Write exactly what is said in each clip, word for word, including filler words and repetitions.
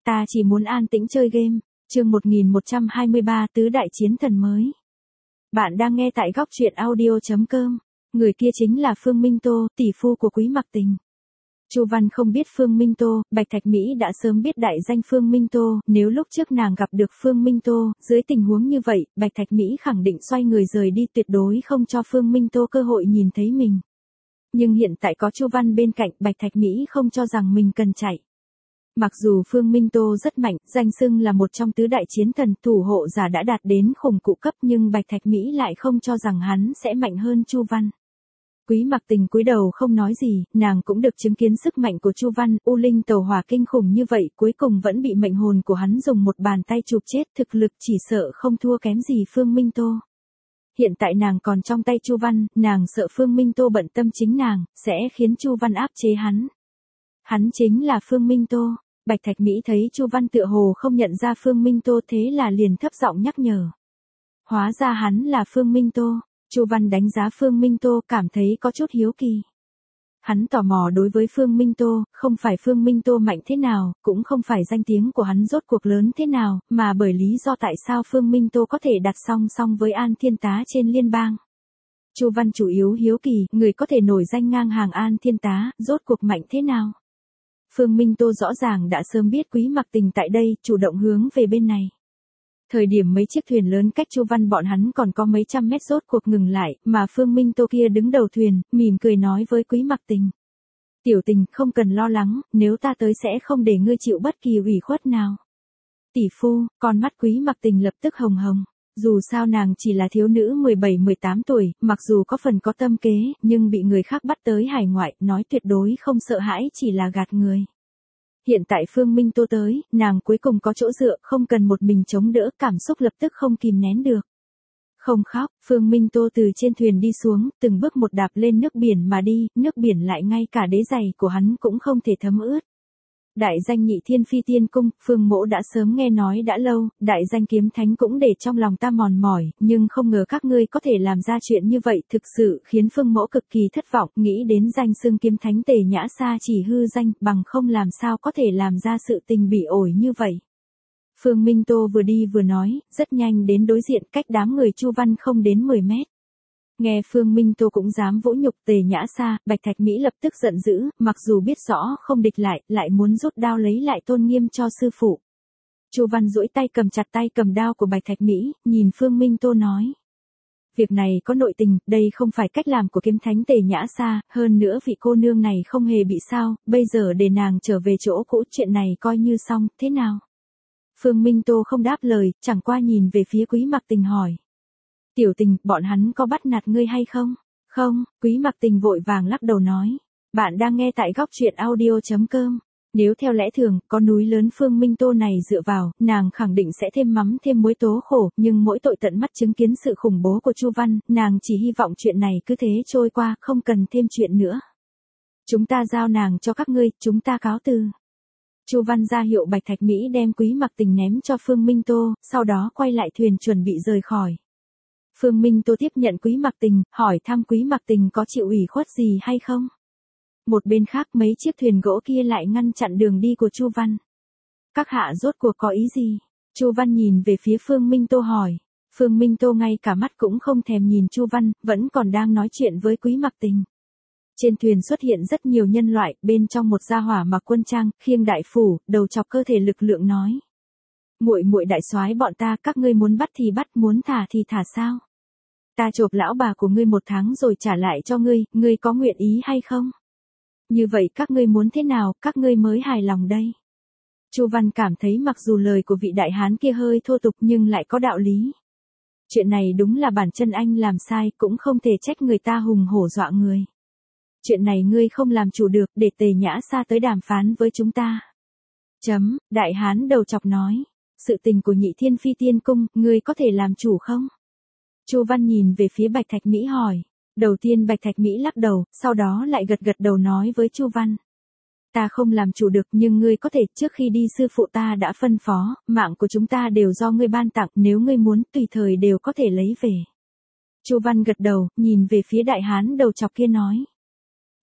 ta chỉ muốn an tĩnh chơi game. Chương một nghìn một trăm hai mươi ba Tứ đại chiến thần mới. Bạn đang nghe tại góc truyện audio chấm com. Người kia chính là Phương Minh Tô, tỷ phu của Quý Mặc Tình. Chu Văn không biết Phương Minh Tô, Bạch Thạch Mỹ đã sớm biết đại danh Phương Minh Tô, nếu lúc trước nàng gặp được Phương Minh Tô, dưới tình huống như vậy, Bạch Thạch Mỹ khẳng định xoay người rời đi, tuyệt đối không cho Phương Minh Tô cơ hội nhìn thấy mình. Nhưng hiện tại có Chu Văn bên cạnh, Bạch Thạch Mỹ không cho rằng mình cần chạy. Mặc dù Phương Minh Tô rất mạnh, danh xưng là một trong tứ đại chiến thần, thủ hộ giả đã đạt đến khủng cụ cấp, nhưng Bạch Thạch Mỹ lại không cho rằng hắn sẽ mạnh hơn Chu Văn. Quý Mặc Tình cúi đầu không nói gì, nàng cũng được chứng kiến sức mạnh của Chu Văn, U Linh tàu hỏa kinh khủng như vậy, cuối cùng vẫn bị mệnh hồn của hắn dùng một bàn tay chụp chết, thực lực chỉ sợ không thua kém gì Phương Minh Tô. Hiện tại nàng còn trong tay Chu Văn, nàng sợ Phương Minh Tô bận tâm chính nàng, sẽ khiến Chu Văn áp chế hắn. Hắn chính là Phương Minh Tô. Bạch Thạch Mỹ thấy Chu Văn tựa hồ không nhận ra Phương Minh Tô, thế là liền thấp giọng nhắc nhở. Hóa ra hắn là Phương Minh Tô. Chu Văn đánh giá Phương Minh Tô, cảm thấy có chút hiếu kỳ. Hắn tò mò đối với Phương Minh Tô, không phải Phương Minh Tô mạnh thế nào, cũng không phải danh tiếng của hắn rốt cuộc lớn thế nào, mà bởi lý do tại sao Phương Minh Tô có thể đặt song song với An Thiên Tá trên liên bang. Chu Văn chủ yếu hiếu kỳ, người có thể nổi danh ngang hàng An Thiên Tá, rốt cuộc mạnh thế nào. Phương Minh Tô rõ ràng đã sớm biết Quý Mặc Tình tại đây, chủ động hướng về bên này. Thời điểm mấy chiếc thuyền lớn cách Chu Văn bọn hắn còn có mấy trăm mét rốt cuộc ngừng lại, mà Phương Minh Tô kia đứng đầu thuyền, mỉm cười nói với Quý Mặc Tình. Tiểu Tình, không cần lo lắng, nếu ta tới sẽ không để ngươi chịu bất kỳ ủy khuất nào. Tỷ phu, con mắt Quý Mặc Tình lập tức hồng hồng. Dù sao nàng chỉ là thiếu nữ mười bảy mười tám tuổi, mặc dù có phần có tâm kế, nhưng bị người khác bắt tới hải ngoại, nói tuyệt đối không sợ hãi, chỉ là gạt người. Hiện tại Phương Minh Tô tới, nàng cuối cùng có chỗ dựa, không cần một mình chống đỡ, cảm xúc lập tức không kìm nén được. Không khóc, Phương Minh Tô từ trên thuyền đi xuống, từng bước một đạp lên nước biển mà đi, nước biển lại ngay cả đế giày của hắn cũng không thể thấm ướt. Đại danh Nhị Thiên Phi Tiên Cung, Phương Mỗ đã sớm nghe nói đã lâu, đại danh Kiếm Thánh cũng để trong lòng ta mòn mỏi, nhưng không ngờ các ngươi có thể làm ra chuyện như vậy, thực sự khiến Phương Mỗ cực kỳ thất vọng, nghĩ đến danh xưng Kiếm Thánh Tề Nhã Sa chỉ hư danh, bằng không làm sao có thể làm ra sự tình bỉ ổi như vậy. Phương Minh Tô vừa đi vừa nói, rất nhanh đến đối diện, cách đám người Chu Văn không đến mười mét. Nghe Phương Minh Tô cũng dám vỗ nhục Tề Nhã Sa, Bạch Thạch Mỹ lập tức giận dữ, mặc dù biết rõ không địch lại, lại muốn rút đao lấy lại tôn nghiêm cho sư phụ. Chu Văn duỗi tay cầm chặt tay cầm đao của Bạch Thạch Mỹ, nhìn Phương Minh Tô nói. Việc này có nội tình, đây không phải cách làm của Kiếm Thánh Tề Nhã Sa, hơn nữa vị cô nương này không hề bị sao, bây giờ để nàng trở về chỗ cũ, chuyện này coi như xong, thế nào? Phương Minh Tô không đáp lời, chẳng qua nhìn về phía Quý Mặc Tình hỏi. Tiểu Tình, bọn hắn có bắt nạt ngươi hay không? Không, Quý Mặc Tình vội vàng lắc đầu nói. Bạn đang nghe tại góc truyện audio chấm com. Nếu theo lẽ thường, có núi lớn Phương Minh Tô này dựa vào, nàng khẳng định sẽ thêm mắm thêm muối tố khổ, nhưng mỗi tội tận mắt chứng kiến sự khủng bố của Chu Văn, nàng chỉ hy vọng chuyện này cứ thế trôi qua, không cần thêm chuyện nữa. Chúng ta giao nàng cho các ngươi, chúng ta cáo từ. Chu Văn ra hiệu Bạch Thạch Mỹ đem Quý Mặc Tình ném cho Phương Minh Tô, sau đó quay lại thuyền chuẩn bị rời khỏi. Phương Minh Tô tiếp nhận Quý Mặc Tình, hỏi thăm Quý Mặc Tình có chịu ủy khuất gì hay không. Một bên khác mấy chiếc thuyền gỗ kia lại ngăn chặn đường đi của Chu Văn. Các hạ rốt cuộc có ý gì? Chu Văn nhìn về phía Phương Minh Tô hỏi. Phương Minh Tô ngay cả mắt cũng không thèm nhìn Chu Văn, vẫn còn đang nói chuyện với Quý Mặc Tình. Trên thuyền xuất hiện rất nhiều nhân loại, bên trong một gia hỏa mặc quân trang, khiêng đại phủ, đầu chọc cơ thể lực lượng nói. Muội muội đại soái bọn ta, các ngươi muốn bắt thì bắt, muốn thả thì thả sao? Ta chộp lão bà của ngươi một tháng rồi trả lại cho ngươi, ngươi có nguyện ý hay không? Như vậy các ngươi muốn thế nào, các ngươi mới hài lòng đây? Chu Văn cảm thấy mặc dù lời của vị đại hán kia hơi thô tục nhưng lại có đạo lý. Chuyện này đúng là bản chân anh làm sai, cũng không thể trách người ta hùng hổ dọa người. Chuyện này ngươi không làm chủ được, để Tề Nhã Sa tới đàm phán với chúng ta. Chấm, đại hán đầu chọc nói. Sự tình của Nhị Thiên Phi Tiên Cung, ngươi có thể làm chủ không? Chu Văn nhìn về phía Bạch Thạch Mỹ hỏi. Đầu tiên Bạch Thạch Mỹ lắc đầu, sau đó lại gật gật đầu nói với Chu Văn. Ta không làm chủ được, nhưng ngươi có thể, trước khi đi sư phụ ta đã phân phó, mạng của chúng ta đều do ngươi ban tặng, nếu ngươi muốn tùy thời đều có thể lấy về. Chu Văn gật đầu, nhìn về phía đại hán đầu chọc kia nói.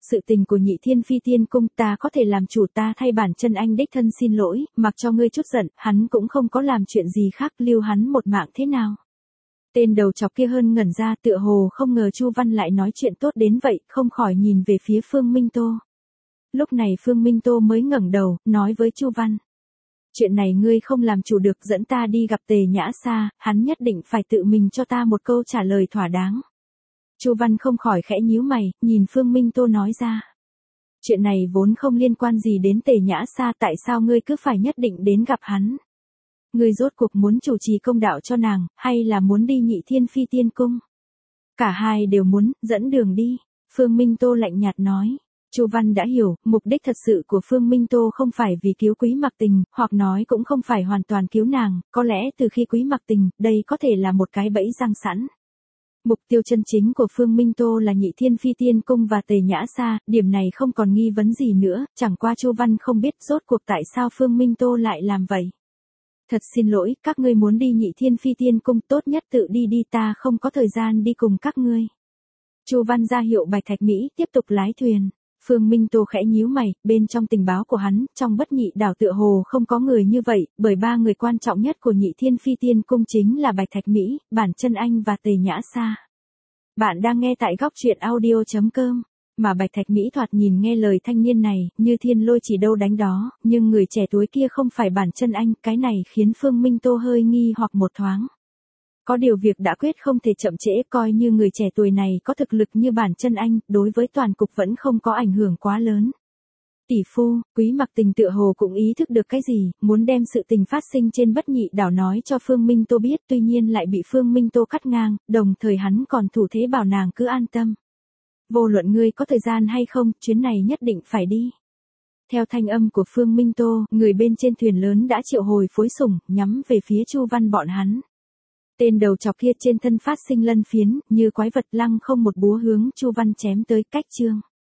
sự tình của Nhị Thiên Phi Tiên Cung ta có thể làm chủ, ta thay bản chân anh đích thân xin lỗi, mặc cho ngươi chút giận, hắn cũng không có làm chuyện gì khác, lưu hắn một mạng thế nào. Tên đầu chọc kia hơn ngẩn ra, tựa hồ không ngờ Chu Văn lại nói chuyện tốt đến vậy, không khỏi nhìn về phía Phương Minh Tô. Lúc này Phương Minh Tô mới ngẩng đầu, nói với Chu Văn. Chuyện này ngươi không làm chủ được, dẫn ta đi gặp Tề Nhã Sa, hắn nhất định phải tự mình cho ta một câu trả lời thỏa đáng. Chu Văn không khỏi khẽ nhíu mày, nhìn Phương Minh Tô nói ra. Chuyện này vốn không liên quan gì đến Tề Nhã Sa, tại sao ngươi cứ phải nhất định đến gặp hắn? Ngươi rốt cuộc muốn chủ trì công đạo cho nàng, hay là muốn đi Nhị Thiên Phi Tiên Cung? Cả hai đều muốn, dẫn đường đi. Phương Minh Tô lạnh nhạt nói. Chu Văn đã hiểu, mục đích thật sự của Phương Minh Tô không phải vì cứu Quý Mặc Tình, hoặc nói cũng không phải hoàn toàn cứu nàng, có lẽ từ khi Quý Mặc Tình, đây có thể là một cái bẫy răng sẵn. Mục tiêu chân chính của Phương Minh Tô là Nhị Thiên Phi Tiên Cung và Tề Nhã Sa, điểm này không còn nghi vấn gì nữa, chẳng qua Chu Văn không biết rốt cuộc tại sao Phương Minh Tô lại làm vậy. Thật xin lỗi, các ngươi muốn đi Nhị Thiên Phi Tiên Cung, tốt nhất tự đi đi, ta không có thời gian đi cùng các ngươi. Chu Văn ra hiệu Bạch Thạch Mỹ tiếp tục lái thuyền. Phương Minh Tô khẽ nhíu mày, bên trong tình báo của hắn, trong Bất Nhị đảo tựa hồ không có người như vậy, bởi ba người quan trọng nhất của Nhị Thiên Phi Tiên Cung chính là Bạch Thạch Mỹ, Bản Chân Anh và Tề Nhã Sa. Bạn đang nghe tại góc truyện audio chấm com, mà Bạch Thạch Mỹ thoạt nhìn nghe lời thanh niên này, như thiên lôi chỉ đâu đánh đó, nhưng người trẻ tuổi kia không phải Bản Chân Anh, cái này khiến Phương Minh Tô hơi nghi hoặc một thoáng. Có điều việc đã quyết không thể chậm trễ, coi như người trẻ tuổi này có thực lực như Bản Chân Anh, đối với toàn cục vẫn không có ảnh hưởng quá lớn. Tỷ phu, Quý Mặc Tình tựa hồ cũng ý thức được cái gì, muốn đem sự tình phát sinh trên Bất Nhị đảo nói cho Phương Minh Tô biết, tuy nhiên lại bị Phương Minh Tô cắt ngang, đồng thời hắn còn thủ thế bảo nàng cứ an tâm. Vô luận ngươi có thời gian hay không, chuyến này nhất định phải đi. Theo thanh âm của Phương Minh Tô, người bên trên thuyền lớn đã triệu hồi phối sủng, nhắm về phía Chu Văn bọn hắn. Tên đầu chọc kia trên thân phát sinh lân phiến, như quái vật lăng không một búa hướng Chu Văn chém tới, cách chương.